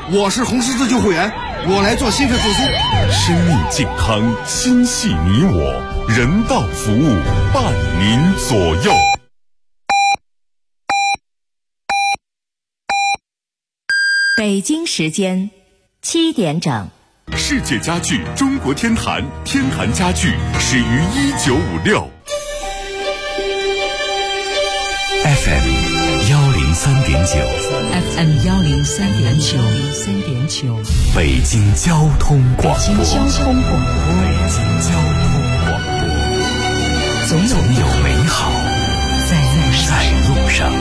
我是红十字救护员，我来做心肺复苏。 生命健康，心系你我，人道服务，伴您左右。 北京时间7点整。 世界家具中国天坛，天坛家具始于1956。 FM 103.9 FM 103.9 北京交通广播。总有美好在路上。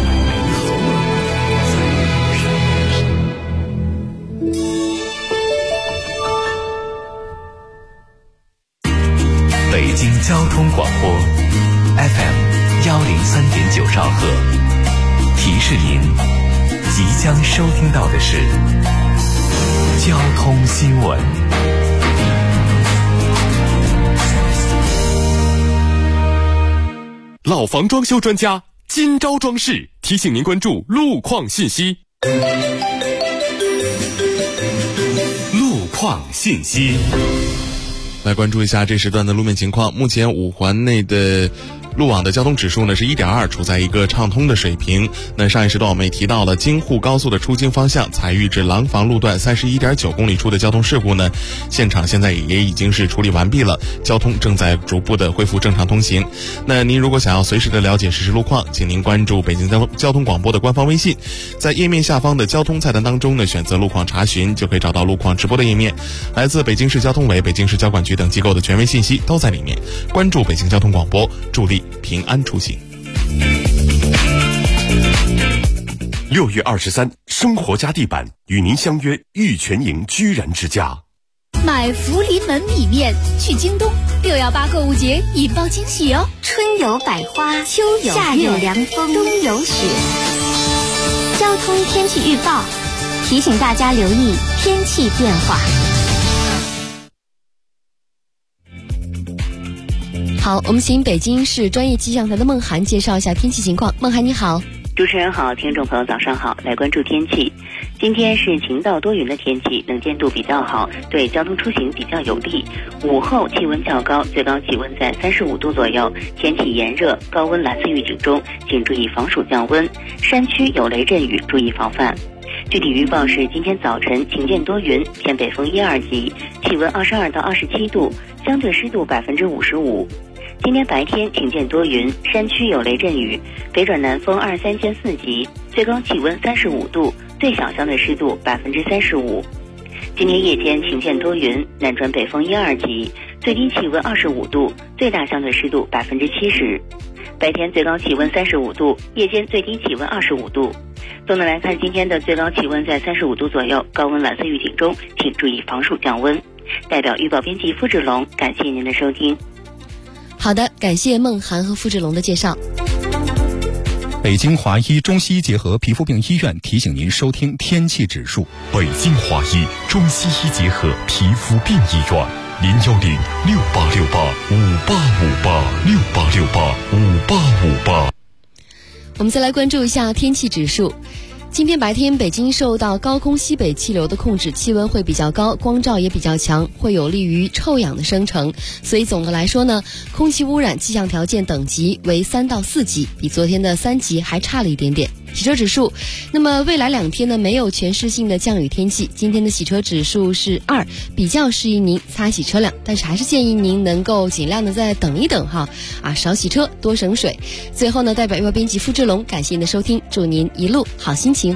北京交通广播 FM 103.9兆赫，提示您即将收听到的是交通新闻。 老房装修专家今朝装饰提醒您关注路况信息。路况信息， 来关注一下这时段的路面情况。目前5环内的路网的交通指数呢是 1.2， 处在一个畅通的水平。那上一时段我们也提到了京沪高速的出京方向采玉至廊坊路段 31.9 公里处的交通事故呢，现场现在也已经是处理完毕了，交通正在逐步的恢复正常通行。那您如果想要随时的了解实时路况，请您关注北京交通广播的官方微信，在页面下方的交通菜单当中呢，选择路况查询，就可以找到路况直播的页面。来自北京市交通委、北京市交管局等机构的权威信息都在里面。关注北京交通广播，助力平安出行。 6月23，生活家地板与您相约玉泉营居然之家。 买福临门米面，去京东618购物节引爆惊喜哦！ 春有百花，秋有夏有凉风，冬有雪。交通天气预报提醒大家留意天气变化。 好，我们请北京市专业气象台的孟涵介绍一下天气情况。孟涵你好。 主持人好，听众朋友早上好，来关注天气。今天是晴到多云的天气，能见度比较好，对交通出行比较有利。午后气温较高，最高气温在35度左右，天气炎热，高温蓝色预警中，请注意防暑降温。山区有雷阵雨，注意防范。具体预报是今天早晨晴间多云，偏北风1、2级，气温22到27度，相对湿度55%。今天白天晴间多云，山区有雷阵雨，北转南风2、3间4级，最高气温35度，最小相对湿度35%。今天夜间晴间多云，南转北风1、2级，最低气温25度，最大相对湿度70%。白天最高气温35度，夜间最低气温25度。总的来看，今天的最高气温在35度左右，高温蓝色预警中，请注意防暑降温。代表预报编辑付志龙，感谢您的收听。 好的，感谢孟涵和付志龙的介绍。 北京华医中西医结合皮肤病医院提醒您收听天气指数。 北京华医中西医结合皮肤病医院，01068685858，68685858。 我们再来关注一下天气指数。今天白天北京受到高空西北气流的控制，气温会比较高，光照也比较强，会有利于臭氧的生成。所以总的来说呢，空气污染气象条件等级为3到4级，比昨天的3级还差了一点点。洗车指数，那么未来2天呢没有全市性的降雨天气，今天的洗车指数是2，比较适宜您擦洗车辆，但是还是建议您能够尽量的再等一等哈，少洗车多省水。最后呢，代表预报编辑付志龙感谢您的收听，祝您一路好心情。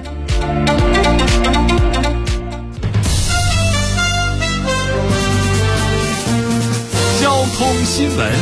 交通新闻。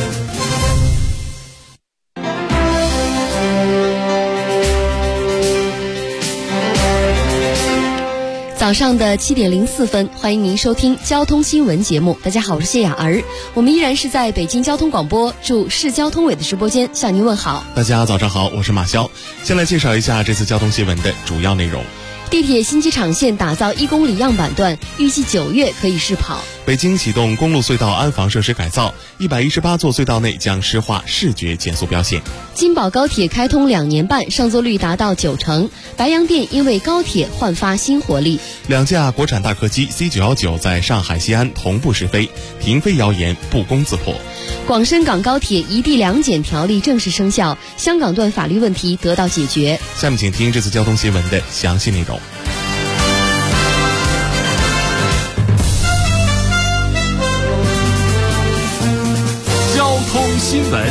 早上的7点04分，欢迎您收听交通新闻节目。大家好，我是谢雅儿，我们依然是在北京交通广播驻市交通委的直播间向您问好。 大家早上好，我是马潇。先来介绍一下这次交通新闻的主要内容。 地铁新机场线打造1公里样板段，预计9月可以试跑。 北京启动公路隧道安防设施改造，118座隧道内将施划视觉减速标线。 京宝高铁开通2年半，上座率达到90%，白洋淀因为高铁焕发新活力。 2架国产大客机 C919在上海西安同步试飞，停飞谣言不攻自破。 广深港高铁一地两检条例正式生效，香港段法律问题得到解决。 下面请听这次交通新闻的详细内容。 交通新闻。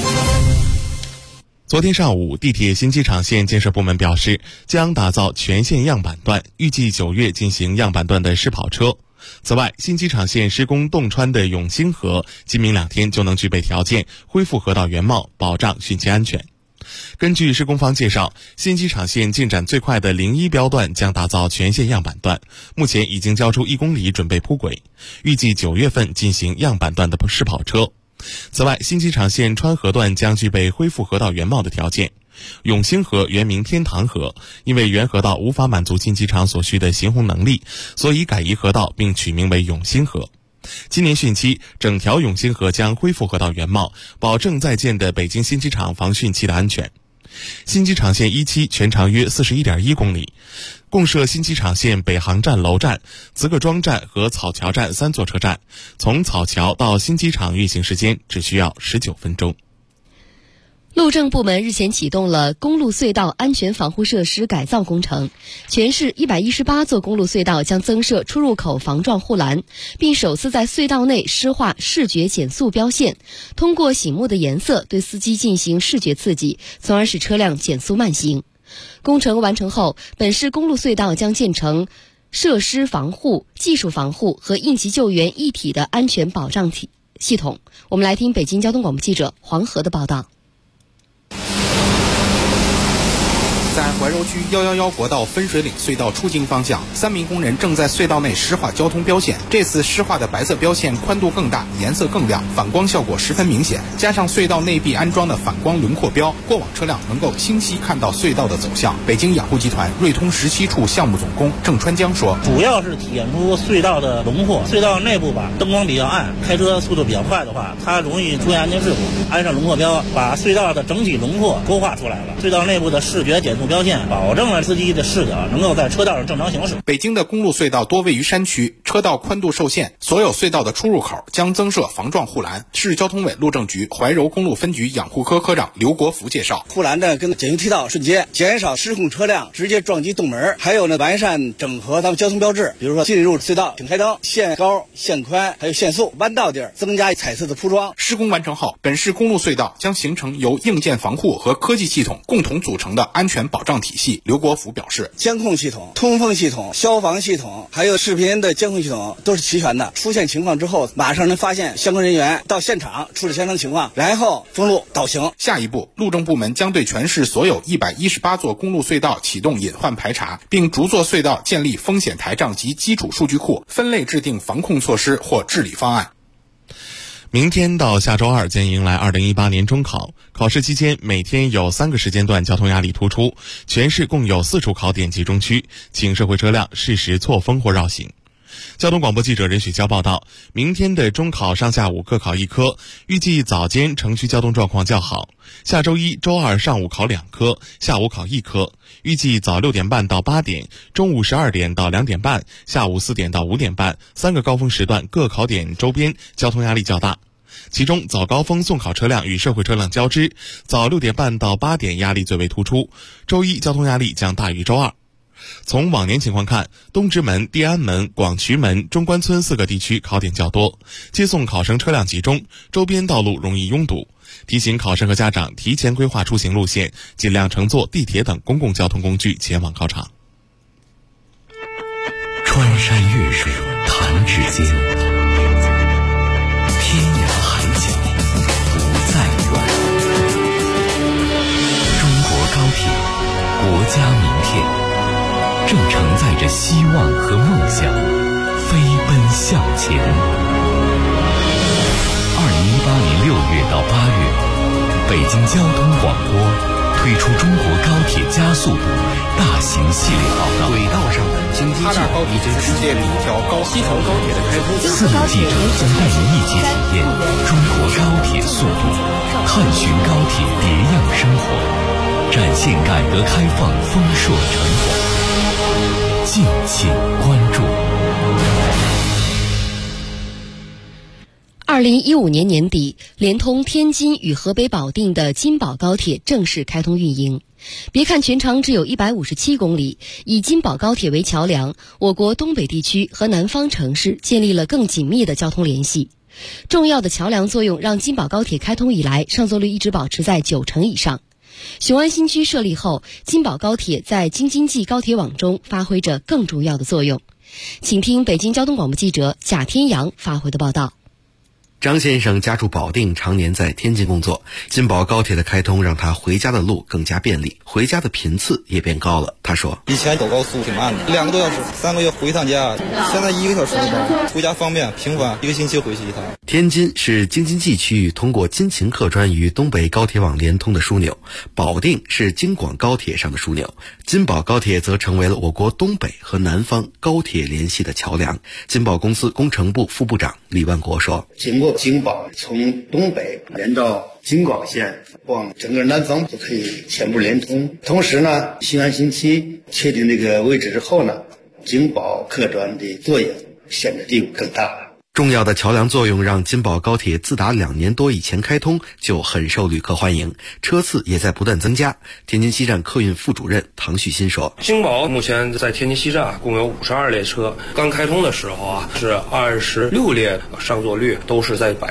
昨天上午，地铁新机场线建设部门表示，将打造全线样板段，预计9月进行样板段的试跑车。此外，新机场线施工洞穿的永兴河，今明2天就能具备条件恢复河道原貌，保障汛期安全。根据施工方介绍，新机场线进展最快的01标段将打造全线样板段，目前已经交出1公里准备铺轨，预计9月份进行样板段的试跑车。此外，新机场线川河段将具备恢复河道原貌的条件。永兴河原名天堂河，因为原河道无法满足新机场所需的行洪能力，所以改移河道并取名为永兴河。今年汛期，整条永兴河将恢复河道原貌，保证在建的北京新机场防汛期的安全。新机场线1期全长约 41.1 公里，共设新机场线北航站楼站、慈各庄站和草桥站3座车站，从草桥到新机场运行时间只需要19分钟。 路政部门日前启动了公路隧道安全防护设施改造工程，全市118座公路隧道将增设出入口防撞护栏，并首次在隧道内施画视觉减速标线，通过醒目的颜色对司机进行视觉刺激，从而使车辆减速慢行。工程完成后，本市公路隧道将建成设施防护、技术防护和应急救援一体的安全保障系统。我们来听北京交通广播记者黄河的报道。 在怀柔区111国道分水岭隧道出京方向，3名工人正在隧道内施画交通标线。这次施画的白色标线宽度更大，颜色更亮，反光效果十分明显。加上隧道内壁安装的反光轮廓标，过往车辆能够清晰看到隧道的走向。北京雅虎集团瑞通17处项目总工郑川江说：“ 主要是体现出隧道的轮廓。隧道内部吧，灯光比较暗，开车速度比较快的话，它容易出现安全事故。安上轮廓标，把隧道的整体轮廓勾画出来了。隧道内部的视觉减速标线保证了司机的视角能够在车道上正常行驶。 北京的公路隧道多位于山区，车道宽度受限，所有隧道的出入口将增设防撞护栏。市交通委路政局怀柔公路分局养护科科长刘国福介绍， 护栏呢跟减速梯道瞬间，减少失控车辆直接撞击洞门，还有呢完善整合咱们交通标志，比如说进入隧道请开灯、限高、限宽，还有限速，弯道地儿增加彩色的铺装。 施工完成后，本市公路隧道将形成由硬件防护和科技系统共同组成的安全保障体系。刘国福表示， 监控系统、通风系统、消防系统，还有视频的监控系统都是齐全的。出现情况之后，马上能发现相关人员到现场处理相关情况，然后封路导行。 下一步，路政部门将对全市所有118座公路隧道启动隐患排查，并逐座隧道建立风险台账及基础数据库，分类制定防控措施或治理方案。 明天到下周2将迎来2018年中考，考试期间每天有3个时间段交通压力突出，全市共有4处考点集中区，请社会车辆适时错峰或绕行。交通广播记者任雪娇报道，明天的中考上下午各考1科，预计早间城区交通状况较好。下周1、周2上午考2科，下午考1科，预计早6点半到8点，中午12点到2点半，下午4点到5点半，3个高峰时段各考点周边交通压力较大。其中早高峰送考车辆与社会车辆交织，早6点半到8点压力最为突出，周1交通压力将大于周2。从往年情况看，东直门、地安门、广渠门、中关村4个地区考点较多，接送考生车辆集中，周边道路容易拥堵。提醒考生和家长提前规划出行路线，尽量乘坐地铁等公共交通工具前往考场。 穿山越水弹指间，天涯海角不再远。中国高铁，国家名片，正承载着希望和梦想，飞奔向前。2018年6月到8月，北京交通广播推出中国高铁加速度大型系列报道。 轨道上的京津冀高铁是世界里一条西城高铁的开通。 4名记者将带您一起体验中国高铁速度，探寻高铁别样生活，展现改革开放丰硕成果。敬请关注。 2015年年底，连通天津与河北保定的京宝高铁正式开通运营。别看全长只有157公里，以京宝高铁为桥梁，我国东北地区和南方城市建立了更紧密的交通联系。重要的桥梁作用让京宝高铁开通以来上座率一直保持在90%以上。雄安新区设立后，京宝高铁在京津冀高铁网中发挥着更重要的作用。请听北京交通广播记者贾天阳发回的报道。 张先生家住保定，常年在天津工作。京宝高铁的开通让他回家的路更加便利，回家的频次也变高了。他说：“ 以前走高速挺慢的，2个多小时，3个月回一趟家，现在1个小时就到，回家方便频繁，1个星期回去一趟。” 天津是京津冀区域通过津秦客专与东北高铁网连通的枢纽，保定是京广高铁上的枢纽，京宝高铁则成为了我国东北和南方高铁联系的桥梁。京宝公司工程部副部长李万国说：“ 经过京宝从东北连到京广线往整个南方都可以全部连通。同时呢，雄安新区确定这个位置之后呢，京宝客专的作用显得地位更大了。” 重要的桥梁作用让京宝高铁自打2年多以前开通就很受旅客欢迎，车次也在不断增加。天津西站客运副主任唐旭新说：“ 京宝目前在天津西站共有52列车，刚开通的时候是26列，上座率都是在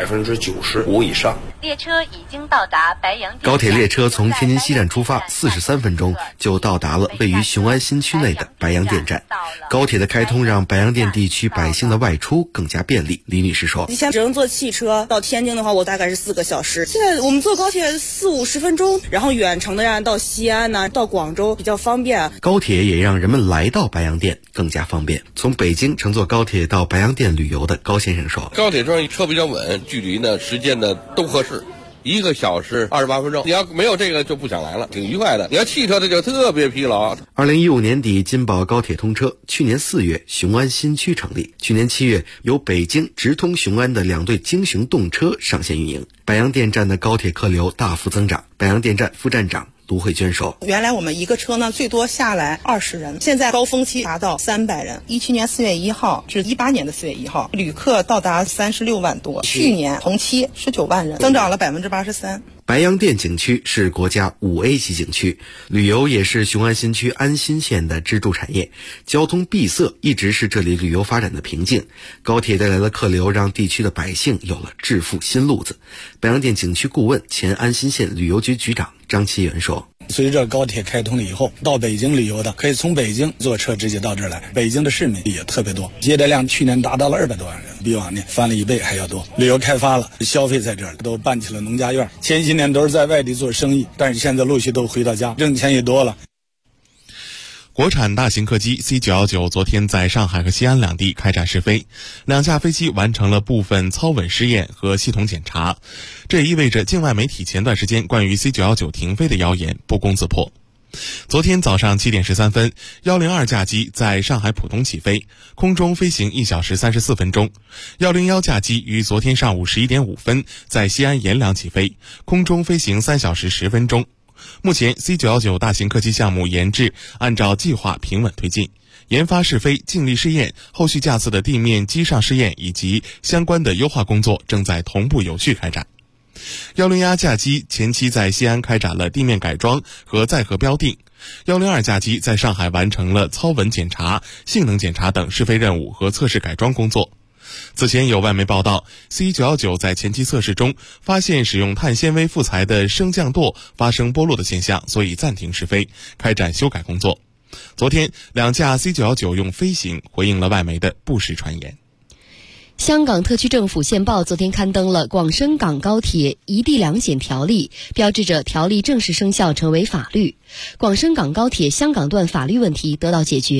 95%以上。 列车已经到达白洋淀。 高铁列车从天津西站出发，43分钟就到达了位于雄安新区内的白洋淀站。高铁的开通让白洋淀地区百姓的外出更加便利。李女士说：“ 以前只能坐汽车到天津的话，我大概是4个小时，现在我们坐高铁40-50分钟，然后远程的呀到西安呢，到广州比较方便。 高铁也让人们来到白洋淀更加方便。从北京乘坐高铁到白洋淀旅游的高先生说：“ 高铁上车比较稳，距离呢时间呢都合适。1个小时28分钟，你要没有这个就不想来了，挺愉快的。你要汽车的就特别疲劳。 ”2015年底，京宝高铁通车。去年4月，雄安新区成立。去年7月，由北京直通雄安的2对京雄动车上线运营。白洋淀站的高铁客流大幅增长。白洋淀站副站长卢慧娟说：“ 原来我们一个车呢最多下来20人，现在高峰期达到300人。17年4月1号至18年的4月1号，旅客到达36万多，去年同期19万人，增长了83%。” 白洋淀景区是国家5A 级景区，旅游也是雄安新区安新县的支柱产业，交通闭塞一直是这里旅游发展的瓶颈。高铁带来的客流让地区的百姓有了致富新路子。白洋淀景区顾问、前安新县旅游局局长张其元说：“ 随着高铁开通了以后，到北京旅游的可以从北京坐车直接到这儿来，北京的市民也特别多，接待量去年达到了200多万人，比往年翻了1倍还要多。旅游开发了，消费在这儿都办起了农家院，前些年都是在外地做生意，但是现在陆续都回到家，挣钱也多了。” 国产大型客机 C919 昨天在上海和西安两地开展试飞，2架飞机完成了部分操稳试验和系统检查，这也意味着境外媒体前段时间关于 C919 停飞的谣言不攻自破。昨天早上7点13分，102架机在上海浦东起飞，空中飞行1小时34分钟。101架机于昨天上午11点5分在西安阎良起飞，空中飞行3小时10分钟。目前 C919 大型客机项目研制按照计划平稳推进，研发试飞、静力试验、后续架次的地面机上试验以及相关的优化工作正在同步有序开展。101架机前期在西安开展了地面改装和载荷标定，102架机在上海完成了操稳检查、性能检查等试飞任务和测试改装工作。此前有外媒报道 ，C919 在前期测试中发现使用碳纤维副材的升降舵发生剥落的现象，所以暂停试飞，开展修改工作。昨天，2架 C919 用飞行回应了外媒的不实传言。 香港特区政府宪报昨天刊登了广深港高铁一地两检条例，标志着条例正式生效成为法律，广深港高铁香港段法律问题得到解决。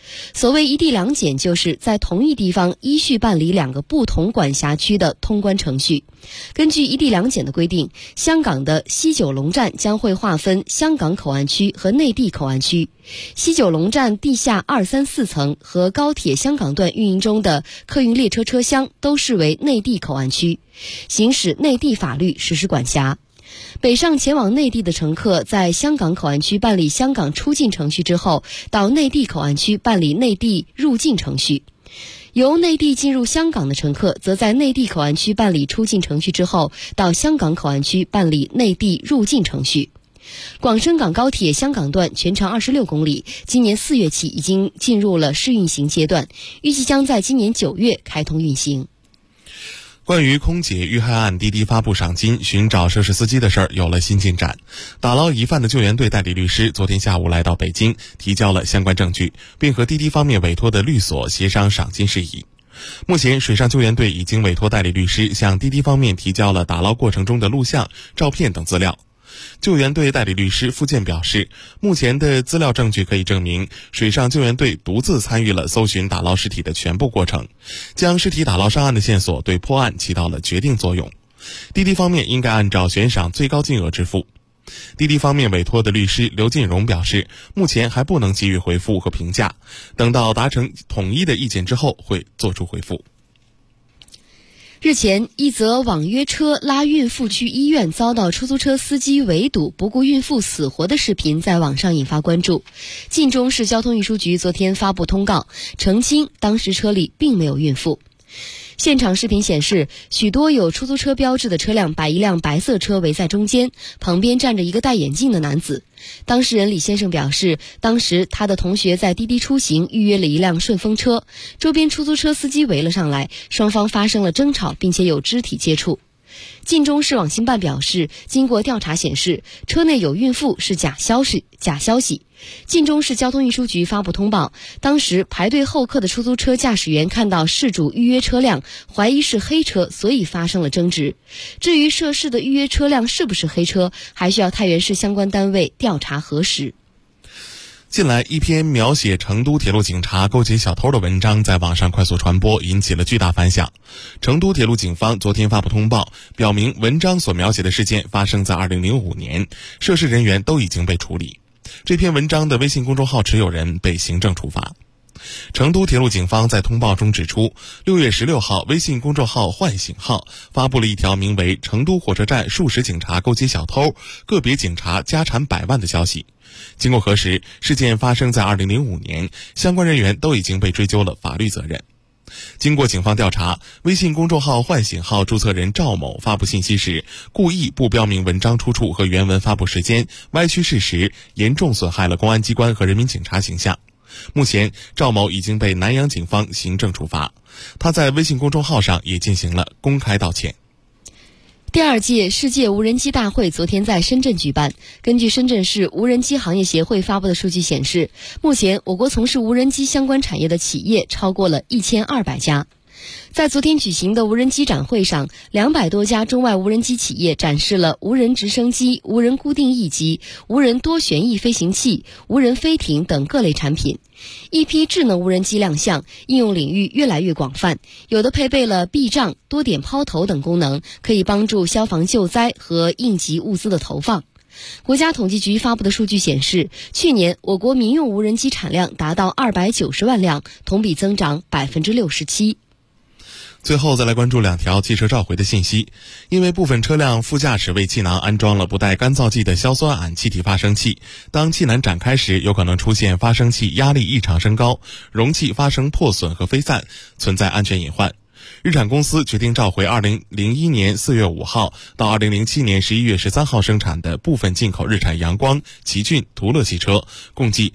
所谓一地两检，就是在同一地方依序办理2个不同管辖区的通关程序。根据一地两检的规定，香港的西九龙站将会划分香港口岸区和内地口岸区。西九龙站地下2、3、4层和高铁香港段运营中的客运列车车厢都视为内地口岸区，行使内地法律实施管辖。北上前往内地的乘客在香港口岸区办理香港出境程序之后，到内地口岸区办理内地入境程序。由内地进入香港的乘客则在内地口岸区办理出境程序之后，到香港口岸区办理内地入境程序。广深港高铁香港段全长26公里，今年4月起已经进入了试运行阶段，预计将在今年9月开通运行。 关于空姐遇害案，滴滴发布赏金寻找涉事司机的事儿有了新进展。打捞疑犯的救援队代理律师昨天下午来到北京，提交了相关证据，并和滴滴方面委托的律所协商赏金事宜。目前，水上救援队已经委托代理律师向滴滴方面提交了打捞过程中的录像、照片等资料。救援队代理律师付健表示，目前的资料证据可以证明水上救援队独自参与了搜寻打捞尸体的全部过程，将尸体打捞上岸的线索对破案起到了决定作用。滴滴方面应该按照悬赏最高金额支付。滴滴方面委托的律师刘进荣表示，目前还不能给予回复和评价，等到达成统一的意见之后会做出回复。 日前，一则网约车拉孕妇去医院遭到出租车司机围堵，不顾孕妇死活的视频在网上引发关注。晋中市交通运输局昨天发布通告，澄清当时车里并没有孕妇。现场视频显示，许多有出租车标志的车辆把一辆白色车围在中间，旁边站着一个戴眼镜的男子。当事人李先生表示，当时他的同学在滴滴出行预约了一辆顺风车，周边出租车司机围了上来，双方发生了争吵，并且有肢体接触。晋中市网信办表示，经过调查显示，车内有孕妇是假消息。晋中市交通运输局发布通报，当时排队候客的出租车驾驶员看到事主预约车辆，怀疑是黑车，所以发生了争执。至于涉事的预约车辆是不是黑车，还需要太原市相关单位调查核实。 近来，一篇描写成都铁路警察勾结小偷的文章在网上快速传播，引起了巨大反响。成都铁路警方昨天发布通报，表明文章所描写的事件发生在2005年，涉事人员都已经被处理。这篇文章的微信公众号持有人被行政处罚。成都铁路警方在通报中指出，6月16号，微信公众号唤醒号发布了一条名为“成都火车站数十警察勾结小偷，个别警察家产百万”的消息。经过核实，事件发生在2005年，相关人员都已经被追究了法律责任。经过警方调查，微信公众号唤醒号注册人赵某发布信息时，故意不标明文章出处和原文发布时间，歪曲事实，严重损害了公安机关和人民警察形象。目前，赵某已经被南阳警方行政处罚，他在微信公众号上也进行了公开道歉。 第2届世界无人机大会昨天在深圳举办。根据深圳市无人机行业协会发布的数据显示，目前我国从事无人机相关产业的企业超过了1200家。在昨天举行的无人机展会上，200多家中外无人机企业展示了无人直升机、无人固定翼机、无人多旋翼飞行器、无人飞艇等各类产品。一批智能无人机亮相，应用领域越来越广泛，有的配备了避障、多点抛投等功能，可以帮助消防救灾和应急物资的投放。国家统计局发布的数据显示，去年我国民用无人机产量达到290万辆，同比增长67%。 最后再来关注2条汽车召回的信息。因为部分车辆副驾驶位气囊安装了不带干燥剂的硝酸铵气体发生器，当气囊展开时，有可能出现发生器压力异常升高，容器发生破损和飞散，存在安全隐患。日产公司决定召回2001年4月5号到2007年11月13号生产的部分进口日产阳光、奇骏、途乐汽车，共计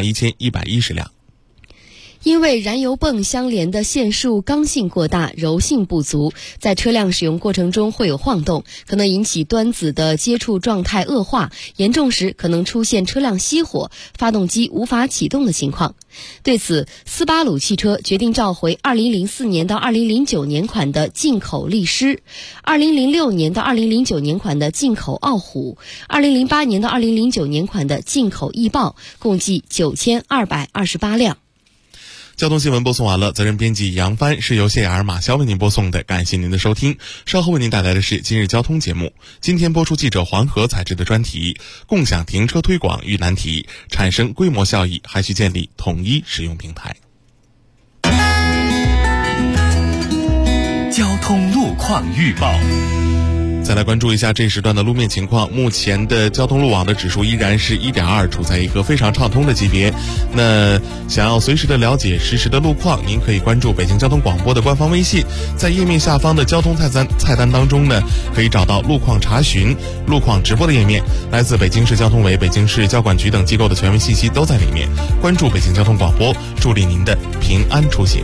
11110辆。 因为燃油泵相连的线束刚性过大，柔性不足，在车辆使用过程中会有晃动，可能引起端子的接触状态恶化，严重时可能出现车辆熄火、发动机无法启动的情况。对此，斯巴鲁汽车决定召回2004年到2009年款的进口力狮，2006年到2009年款的进口傲虎，2008年到2009年款的进口翼豹，共计9228辆。 交通新闻播送完了，责任编辑杨帆，是由谢雅儿、马潇为您播送的，感谢您的收听。稍后为您带来的是今日交通节目。今天播出记者黄河采制的专题：共享停车推广遇难题，产生规模效益还需建立统一使用平台。 交通路况预报。 再来关注一下这时段的路面情况。目前的交通路网的指数依然是 1.2， 处在一个非常畅通的级别。那想要随时的了解实时的路况，您可以关注北京交通广播的官方微信，在页面下方的交通菜单当中呢，可以找到路况查询、路况直播的页面，来自北京市交通委、北京市交管局等机构的权威信息都在里面。关注北京交通广播，助力您的平安出行。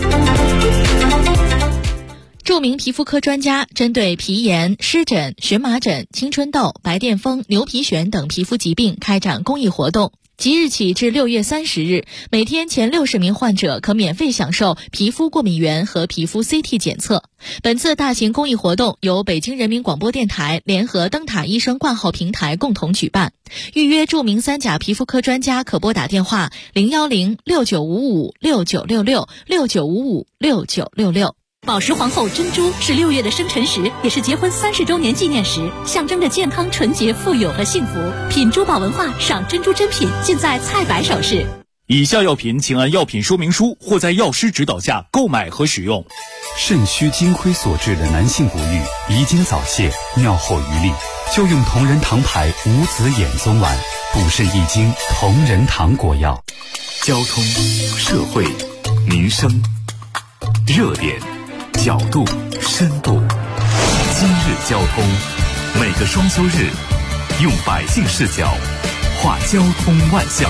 著名皮肤科专家针对皮炎、湿疹、荨麻疹、青春痘、白癜风、牛皮癣等皮肤疾病开展公益活动。即日起至6月30日，每天前60名患者可免费享受皮肤过敏原和皮肤 CT 检测。本次大型公益活动由北京人民广播电台联合灯塔医生挂号平台共同举办。预约著名3甲皮肤科专家可拨打电话010-6955-6966，6955-6966。 宝石皇后珍珠是6月的生辰时，也是结婚30周年纪念时，象征着健康、纯洁、富有和幸福。品珠宝文化，赏珍珠珍品，尽在菜百首饰。 以下药品请按药品说明书或在药师指导下购买和使用。 肾虚金亏所致的男性不育、遗精早泄、尿后余力，就用同仁堂牌无子衍宗丸，补肾益精同仁堂果药。 交通、社会、民生、热点、角度、深度。今日交通，每个双休日，用百姓视角画交通万象。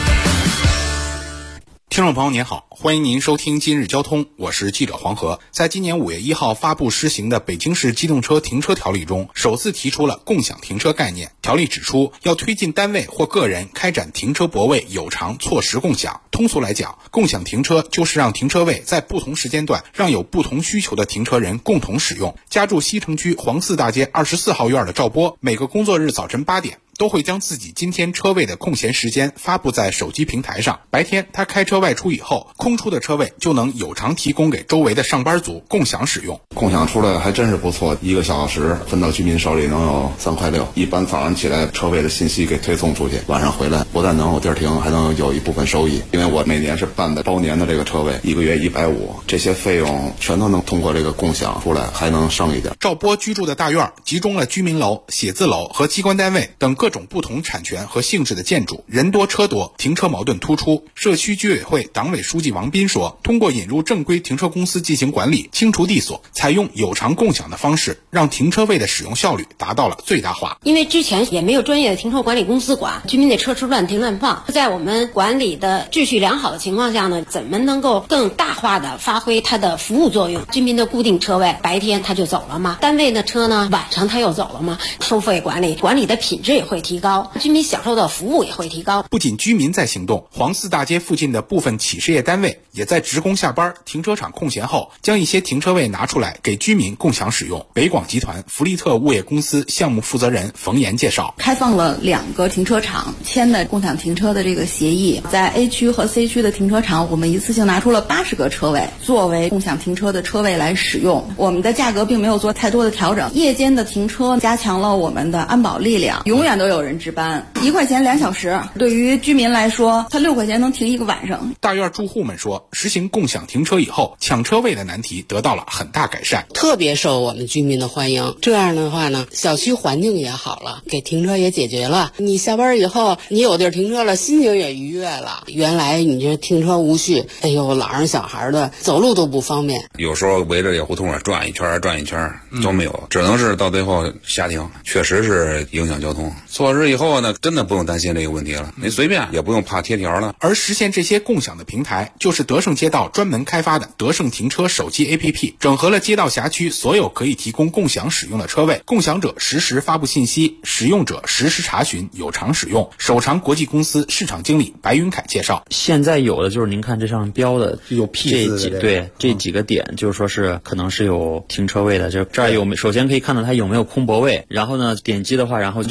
听众朋友您好，欢迎您收听今日交通，我是记者黄河。在今年5月1号发布施行的北京市机动车停车条例中，首次提出了共享停车概念。条例指出，要推进单位或个人开展停车泊位有偿错时共享。通俗来讲，共享停车就是让停车位在不同时间段让有不同需求的停车人共同使用。家住西城区黄四大街24号院的赵波，每个工作日早晨8点都会将自己今天车位的空闲时间发布在手机平台上。白天他开车外出以后，空出的车位就能有偿提供给周围的上班族共享使用。 共享出来还真是不错，1个小时分到居民手里能有3块6。一般早上起来车位的信息给推送出去，晚上回来不但能有地儿停，还能有一部分收益。因为我每年是办的包年的这个车位，1个月150，这些费用全都能通过这个共享出来，还能剩一点。 赵波居住的大院集中了居民楼、写字楼和机关单位等各种不同产权和性质的建筑，人多车多，停车矛盾突出。社区居委会党委书记王斌说，通过引入正规停车公司进行管理，清除地锁，采用有偿共享的方式，让停车位的使用效率达到了最大化。 因为之前也没有专业的停车管理公司管，居民的车是乱停乱放，在我们管理的秩序良好的情况下呢，怎么能够更大化的发挥它的服务作用？居民的固定车位白天他就走了吗？单位的车呢晚上他又走了吗？收费管理的品质也会提高，居民享受的服务也会提高。 不仅居民在行动，黄四大街附近的部分企事业单位也在职工下班、停车场空闲后，将一些停车位拿出来给居民共享使用。北广集团福利特物业公司项目负责人冯岩介绍， 开放了2个停车场签的共享停车的这个协议，在 A 区和 C 区的停车场，我们一次性拿出了80个车位作为共享停车的车位来使用。我们的价格并没有做太多的调整，夜间的停车加强了我们的安保力量，永远都有人值班，1块钱2小时，对于居民来说，他6块钱能停1个晚上。 大院住户们说，实行共享停车以后，抢车位的难题得到了很大改善， 特别受我们居民的欢迎。这样的话呢，小区环境也好了，给停车也解决了。你下班以后，你有地儿停车了，心情也愉悦了。原来你这停车无序，哎呦，老人小孩的走路都不方便。 有时候围着这胡同转一圈都没有，只能是到最后瞎停，确实是影响交通。措施以后呢，真的不用担心这个问题了，你随便也不用怕贴条了。 而实现这些共享的平台，就是德胜街道专门开发的德胜停车手机 APP， 整合了街道辖区所有可以提供共享使用的车位，共享者实时发布信息，使用者实时查询，有偿使用。首长国际公司市场经理白云凯介绍， 现在有的就是您看这上标的有 P 字的这几个点，就是说是可能是有停车位的，就这儿有，首先可以看到它有没有空泊位，然后呢点击的话，然后这个 APP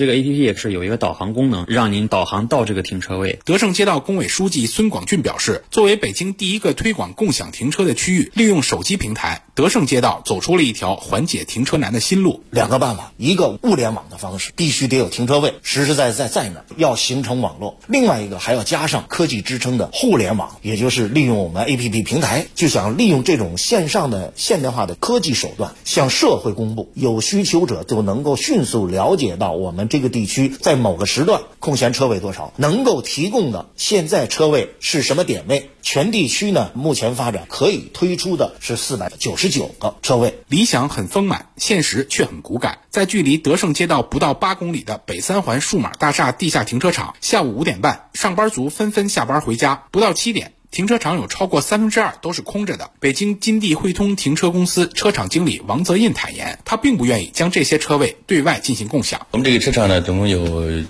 列是有一个导航功能，让您导航到这个停车位。 德胜街道工委书记孙广俊表示，作为北京第一个推广共享停车的区域，利用手机平台，德胜街道走出了一条缓解停车难的新路。 2个办法，一个物联网的方式，必须得有停车位，实实在在在那儿，要形成网络；另外一个还要加上科技支撑的互联网，也就是利用我们 APP 平台，就想利用这种线上的现代化的科技手段向社会公布，有需求者就能够迅速了解到我们这个地区在某个时段空闲车位多少，能够提供的现在车位是什么点位。全地区呢，目前发展可以推出的是499个车位。 理想很丰满，现实却很骨感。在距离德胜街道不到8公里的北3环数码大厦地下停车场，下午5点半，上班族纷纷下班回家，不到7点。停车场有超过2/3都是空着的。北京金地汇通停车公司车厂经理王泽印坦言，他并不愿意将这些车位对外进行共享。 我们这个车厂呢，总共有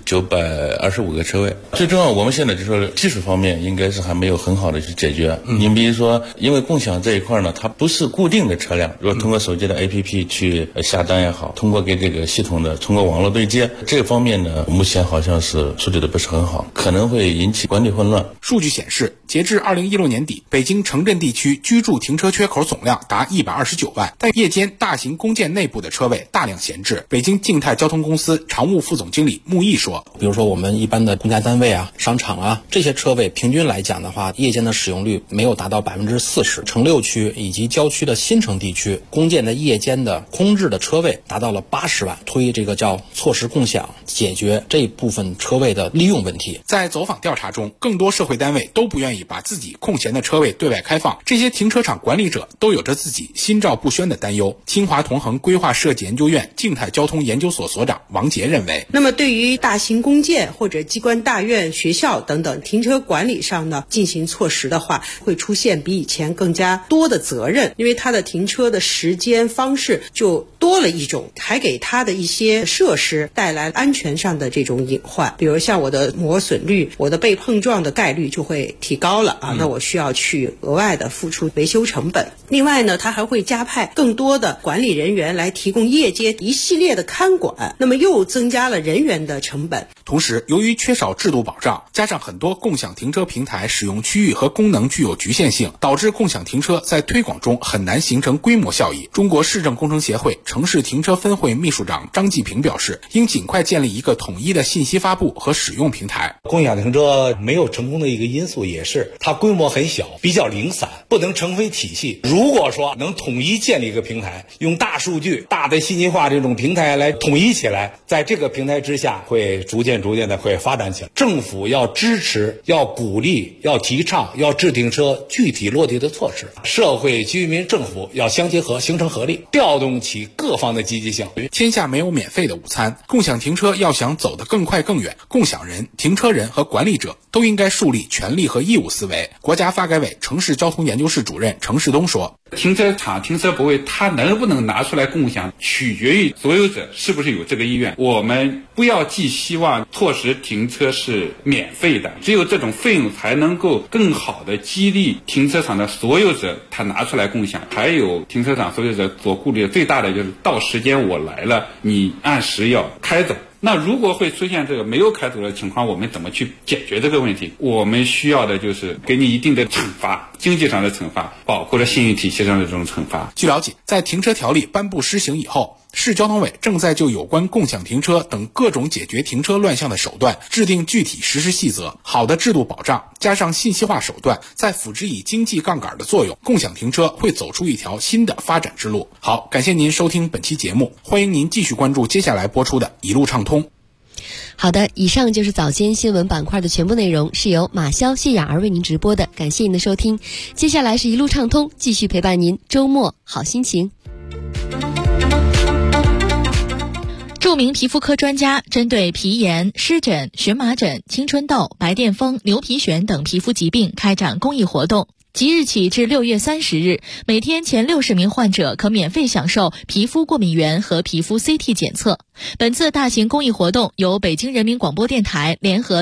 925个车位。最重要，我们现在就说技术方面应该是还没有很好的去解决。您比如说，因为共享这一块呢，它不是固定的车辆，如果通过手机的 APP 去下单也好，通过给这个系统的通过网络对接，这个方面呢，目前好像是处理的不是很好，可能会引起管理混乱。 数据显示，截至2016年底，北京城镇地区居住停车缺口总量达129万，但夜间大型公建内部的车位大量闲置。北京静态交通公司常务副总经理穆毅说， 比如说我们一般的公家单位啊、商场啊，这些车位平均来讲的话，夜间的使用率没有达到40%。城6区以及郊区的新城地区，公建的夜间的空置的车位达到了80万，推这个叫错时共享，解决这部分车位的利用问题。 在走访调查中，更多社会单位都不愿意把自己空闲的车位对外开放，这些停车场管理者都有着自己心照不宣的担忧。清华同恒规划设计研究院静态交通研究所所长王杰认为， 那么对于大型公建或者机关大院、学校等等停车管理上呢进行措施的话，会出现比以前更加多的责任，因为它的停车的时间方式就多了一种，还给它的一些设施带来安全上的这种隐患，比如像我的磨损率、我的被碰撞的概率就会提高了啊，那我需要去额外的付出维修成本。另外呢，它还会加派更多的管理人员来提供夜间一系列的看管，那么又增加了人员的成本。 同时，由于缺少制度保障，加上很多共享停车平台使用区域和功能具有局限性，导致共享停车在推广中很难形成规模效益。中国市政工程协会城市停车分会秘书长张继平表示，应尽快建立一个统一的信息发布和使用平台。 共享停车没有成功的一个因素也是它规模很小，比较零散，不能成为体系。如果说能统一建立一个平台，用大数据、大的信息化这种平台来统一起来，在这个平台之下会逐渐的会发展起来。政府要支持、要鼓励、要提倡、要制定车具体落地的措施，社会、居民、政府要相结合，形成合力，调动起各方的积极性。 天下没有免费的午餐，共享停车要想走得更快更远，共享人、停车人和管理者都应该树立权利和义务思维。国家发改委城市交通研究室主任程世东说， 停车场、停车泊位它能不能拿出来共享，取决于所有者是不是有这个意愿。我们不要寄希望措施停车是免费的，只有这种费用才能够更好的激励停车场的所有者他拿出来共享。还有停车场所有者所顾虑的最大的就是到时间我来了，你按时要开走。那如果会出现这个没有开走的情况，我们怎么去解决这个问题？我们需要的就是给你一定的惩罚，经济上的惩罚，包括了信誉体系上的这种惩罚。 据了解，在停车条例颁布施行以后，市交通委正在就有关共享停车等各种解决停车乱象的手段制定具体实施细则。好的制度保障加上信息化手段，再辅之以经济杠杆的作用，共享停车会走出一条新的发展之路。好，感谢您收听本期节目，欢迎您继续关注接下来播出的一路畅通。 好的，以上就是早间新闻板块的全部内容，是由马潇、谢雅儿为您直播的，感谢您的收听。接下来是一路畅通，继续陪伴您周末好心情。 著名皮肤科专家针对皮炎、湿疹、荨麻疹、青春痘、白癜风、牛皮癣等皮肤疾病开展公益活动。即日起至6月30日，每天前60名患者可免费享受皮肤过敏原和皮肤 CT 检测。本次大型公益活动由北京人民广播电台联合